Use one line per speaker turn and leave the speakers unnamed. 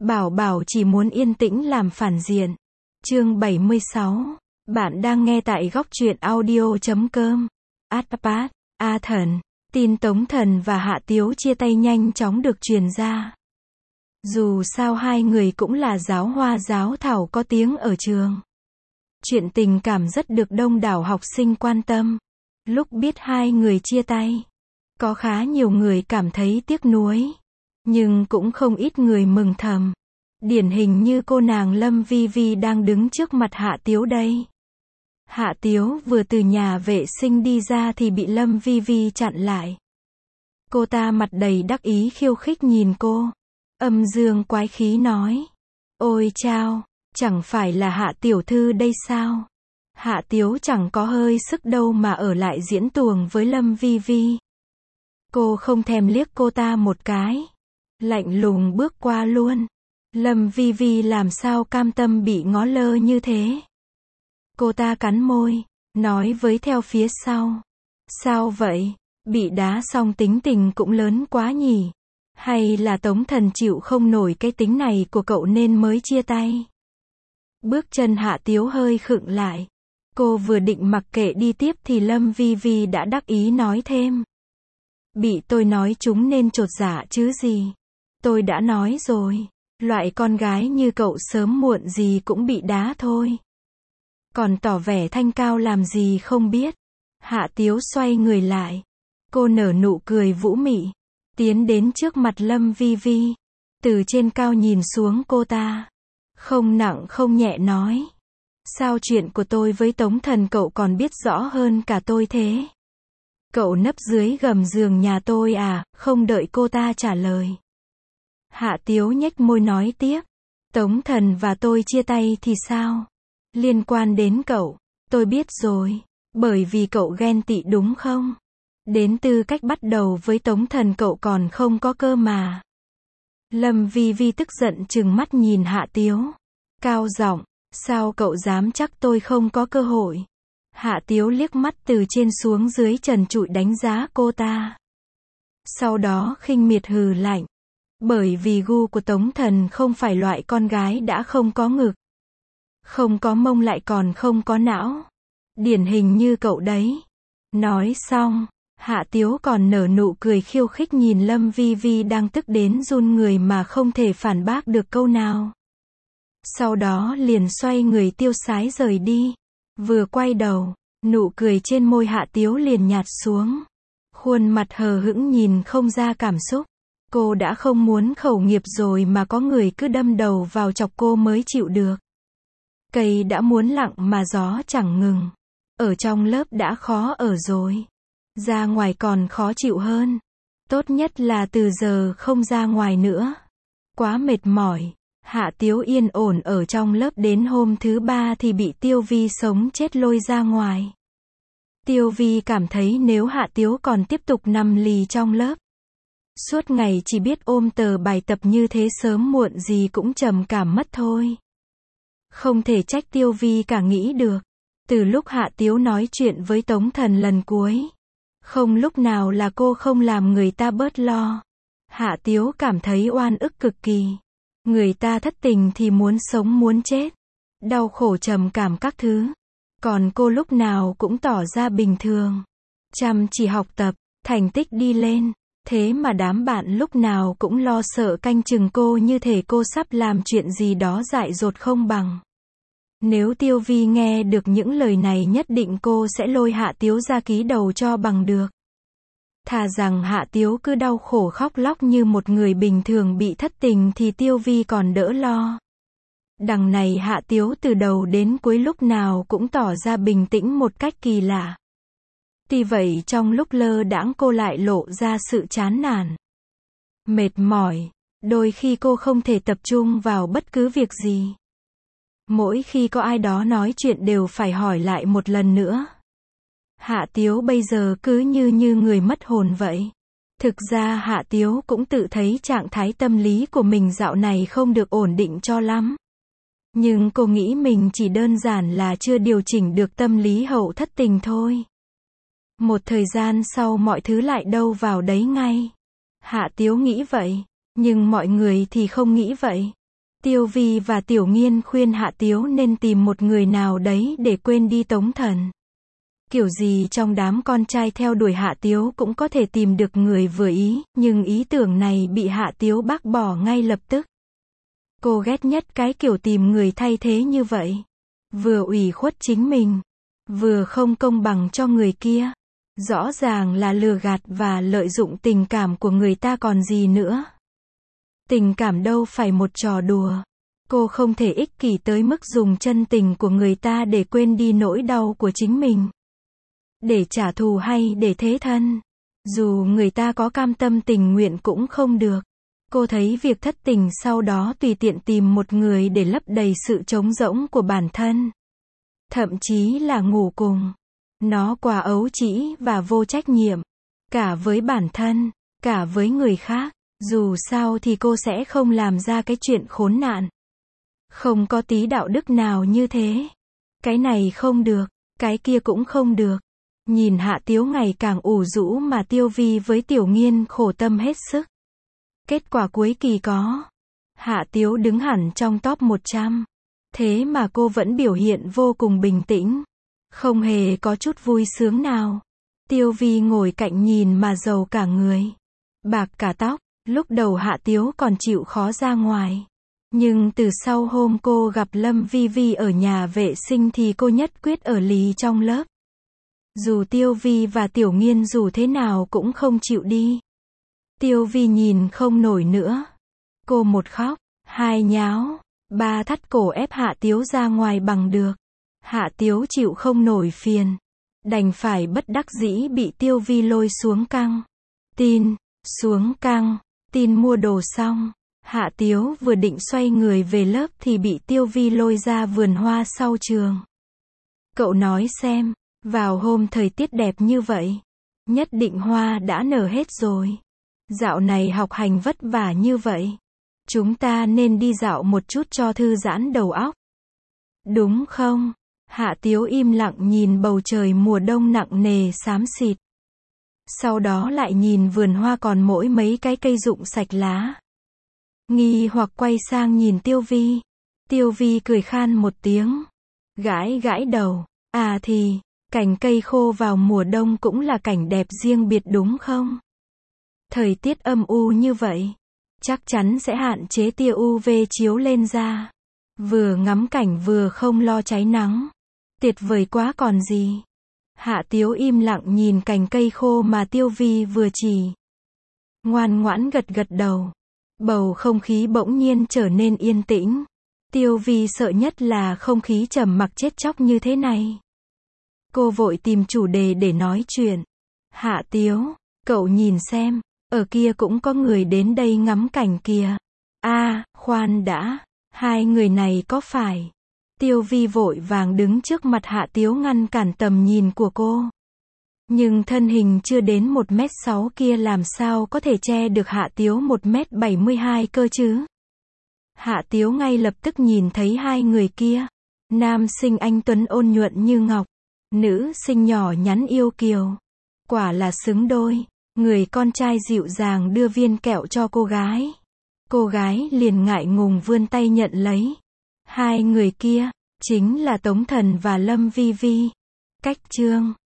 Bảo Bảo chỉ muốn yên tĩnh làm phản diện. Chương 76. Bạn đang nghe tại góc truyện audio.com. Atpat, A Thần. Tin Tống Thần và Hạ Tiếu chia tay nhanh chóng được truyền ra. Dù sao hai người cũng là giáo hoa giáo thảo có tiếng ở trường. Chuyện tình cảm rất được đông đảo học sinh quan tâm. Lúc biết hai người chia tay, có khá nhiều người cảm thấy tiếc nuối. Nhưng cũng không ít người mừng thầm. Điển hình như cô nàng Lâm Vi Vi đang đứng trước mặt Hạ Tiếu đây. Hạ Tiếu vừa từ nhà vệ sinh đi ra thì bị Lâm Vi Vi chặn lại. Cô ta mặt đầy đắc ý khiêu khích nhìn cô. Âm dương quái khí nói. Ôi chao, chẳng phải là Hạ tiểu thư đây sao? Hạ Tiếu chẳng có hơi sức đâu mà ở lại diễn tuồng với Lâm Vi Vi. Cô không thèm liếc cô ta một cái. Lạnh lùng bước qua luôn. Lâm Vi Vi làm sao cam tâm bị ngó lơ như thế? Cô ta cắn môi, nói với theo phía sau. Sao vậy? Bị đá xong tính tình cũng lớn quá nhỉ? Hay là Tống Thần chịu không nổi cái tính này của cậu nên mới chia tay? Bước chân Hạ Tiếu hơi khựng lại. Cô vừa định mặc kệ đi tiếp thì Lâm Vi Vi đã đắc ý nói thêm. Bị tôi nói chúng nên chột dạ chứ gì? Tôi đã nói rồi, loại con gái như cậu sớm muộn gì cũng bị đá thôi. Còn tỏ vẻ thanh cao làm gì không biết. Hạ Tiếu xoay người lại. Cô nở nụ cười vũ mị, tiến đến trước mặt Lâm Vi Vi. Từ trên cao nhìn xuống cô ta. Không nặng không nhẹ nói. Sao chuyện của tôi với Tống Thần cậu còn biết rõ hơn cả tôi thế? Cậu nấp dưới gầm giường nhà tôi à? Không đợi cô ta trả lời. Hạ Tiếu nhếch môi nói tiếp. Tống Thần và tôi chia tay thì sao? Liên quan đến cậu, tôi biết rồi. Bởi vì cậu ghen tị đúng không? Đến tư cách bắt đầu với Tống Thần cậu còn không có cơ mà. Lâm Vi Vi tức giận trừng mắt nhìn Hạ Tiếu. Cao giọng, sao cậu dám chắc tôi không có cơ hội? Hạ Tiếu liếc mắt từ trên xuống dưới trần trụi đánh giá cô ta. Sau đó khinh miệt hừ lạnh. Bởi vì gu của Tống Thần không phải loại con gái đã không có ngực, không có mông lại còn không có não. Điển hình như cậu đấy. Nói xong, Hạ Tiếu còn nở nụ cười khiêu khích nhìn Lâm Vi Vi đang tức đến run người mà không thể phản bác được câu nào. Sau đó liền xoay người tiêu sái rời đi. Vừa quay đầu, nụ cười trên môi Hạ Tiếu liền nhạt xuống. Khuôn mặt hờ hững nhìn không ra cảm xúc. Cô đã không muốn khẩu nghiệp rồi mà có người cứ đâm đầu vào chọc cô mới chịu được. Cây đã muốn lặng mà gió chẳng ngừng. Ở trong lớp đã khó ở rồi. Ra ngoài còn khó chịu hơn. Tốt nhất là từ giờ không ra ngoài nữa. Quá mệt mỏi. Hạ Tiếu yên ổn ở trong lớp đến hôm thứ 3 thì bị Tiêu Vi sống chết lôi ra ngoài. Tiêu Vi cảm thấy nếu Hạ Tiếu còn tiếp tục nằm lì trong lớp, suốt ngày chỉ biết ôm tờ bài tập như thế sớm muộn gì cũng trầm cảm mất thôi. Không thể trách Tiêu Vi cả nghĩ được. Từ lúc Hạ Tiếu nói chuyện với Tống Thần lần cuối, không lúc nào là cô không làm người ta bớt lo. Hạ Tiếu cảm thấy oan ức cực kỳ. Người ta thất tình thì muốn sống muốn chết, đau khổ trầm cảm các thứ. Còn cô lúc nào cũng tỏ ra bình thường, chăm chỉ học tập, thành tích đi lên. Thế mà đám bạn lúc nào cũng lo sợ canh chừng cô như thể cô sắp làm chuyện gì đó dại dột không bằng. Nếu Tiêu Vi nghe được những lời này nhất định cô sẽ lôi Hạ Tiếu ra ký đầu cho bằng được. Thà rằng Hạ Tiếu cứ đau khổ khóc lóc như một người bình thường bị thất tình thì Tiêu Vi còn đỡ lo. Đằng này Hạ Tiếu từ đầu đến cuối lúc nào cũng tỏ ra bình tĩnh một cách kỳ lạ. Tuy vậy trong lúc lơ đãng cô lại lộ ra sự chán nản, mệt mỏi. Đôi khi cô không thể tập trung vào bất cứ việc gì. Mỗi khi có ai đó nói chuyện đều phải hỏi lại một lần nữa. Hạ Tiếu bây giờ cứ như người mất hồn vậy. Thực ra Hạ Tiếu cũng tự thấy trạng thái tâm lý của mình dạo này không được ổn định cho lắm. Nhưng cô nghĩ mình chỉ đơn giản là chưa điều chỉnh được tâm lý hậu thất tình thôi. Một thời gian sau mọi thứ lại đâu vào đấy ngay. Hạ Tiếu nghĩ vậy, nhưng mọi người thì không nghĩ vậy. Tiêu Vi và Tiểu Nghiên khuyên Hạ Tiếu nên tìm một người nào đấy để quên đi Tống Thần. Kiểu gì trong đám con trai theo đuổi Hạ Tiếu cũng có thể tìm được người vừa ý, nhưng ý tưởng này bị Hạ Tiếu bác bỏ ngay lập tức. Cô ghét nhất cái kiểu tìm người thay thế như vậy. Vừa ủy khuất chính mình, vừa không công bằng cho người kia. Rõ ràng là lừa gạt và lợi dụng tình cảm của người ta còn gì nữa. Tình cảm đâu phải một trò đùa. Cô không thể ích kỷ tới mức dùng chân tình của người ta để quên đi nỗi đau của chính mình. Để trả thù hay để thế thân. Dù người ta có cam tâm tình nguyện cũng không được. Cô thấy việc thất tình sau đó tùy tiện tìm một người để lấp đầy sự trống rỗng của bản thân. Thậm chí là ngủ cùng. Nó quá ấu trĩ và vô trách nhiệm. Cả với bản thân, cả với người khác. Dù sao thì cô sẽ không làm ra cái chuyện khốn nạn. Không có tí đạo đức nào như thế. Cái này không được, cái kia cũng không được. Nhìn Hạ Tiếu ngày càng ủ rũ mà Tiêu Vi với Tiểu Nghiên khổ tâm hết sức. Kết quả cuối kỳ có. Hạ Tiếu đứng hẳn trong top 100. Thế mà cô vẫn biểu hiện vô cùng bình tĩnh. Không hề có chút vui sướng nào. Tiêu Vi ngồi cạnh nhìn mà rầu cả người. Bạc cả tóc. Lúc đầu Hạ Tiếu còn chịu khó ra ngoài. Nhưng từ sau hôm cô gặp Lâm Vi Vi ở nhà vệ sinh thì cô nhất quyết ở lì trong lớp. Dù Tiêu Vi và Tiểu Nghiên dù thế nào cũng không chịu đi. Tiêu Vi nhìn không nổi nữa. Cô một khóc, hai nháo, ba thắt cổ ép Hạ Tiếu ra ngoài bằng được. Hạ Tiếu chịu không nổi phiền. Đành phải bất đắc dĩ bị Tiêu Vi lôi xuống căng. Tin, xuống căng, tin mua đồ xong. Hạ Tiếu vừa định xoay người về lớp thì bị Tiêu Vi lôi ra vườn hoa sau trường. Cậu nói xem, vào hôm thời tiết đẹp như vậy, nhất định hoa đã nở hết rồi. Dạo này học hành vất vả như vậy. Chúng ta nên đi dạo một chút cho thư giãn đầu óc. Đúng không? Hạ Tiếu im lặng nhìn bầu trời mùa đông nặng nề xám xịt. Sau đó lại nhìn vườn hoa còn mỗi mấy cái cây rụng sạch lá. Nghi hoặc quay sang nhìn Tiêu Vi. Tiêu Vi cười khan một tiếng. Gãi gãi đầu. À thì, cành cây khô vào mùa đông cũng là cảnh đẹp riêng biệt đúng không? Thời tiết âm u như vậy, chắc chắn sẽ hạn chế tia UV chiếu lên da. Vừa ngắm cảnh vừa không lo cháy nắng. Tuyệt vời quá còn gì. Hạ Tiếu im lặng nhìn cành cây khô mà Tiêu Vi vừa chỉ. Ngoan ngoãn gật gật đầu. Bầu không khí bỗng nhiên trở nên yên tĩnh. Tiêu Vi sợ nhất là không khí trầm mặc chết chóc như thế này. Cô vội tìm chủ đề để nói chuyện. Hạ Tiếu, cậu nhìn xem, ở kia cũng có người đến đây ngắm cảnh kìa. À, khoan đã, hai người này có phải? Tiêu Vi vội vàng đứng trước mặt Hạ Tiếu ngăn cản tầm nhìn của cô. Nhưng thân hình chưa đến 1m6 kia làm sao có thể che được Hạ Tiếu 1m72 cơ chứ? Hạ Tiếu ngay lập tức nhìn thấy hai người kia. Nam sinh anh tuấn ôn nhuận như ngọc. Nữ sinh nhỏ nhắn yêu kiều. Quả là xứng đôi. Người con trai dịu dàng đưa viên kẹo cho cô gái. Cô gái liền ngại ngùng vươn tay nhận lấy. Hai người kia, chính là Tống Thần và Lâm Vi Vi. Cách chương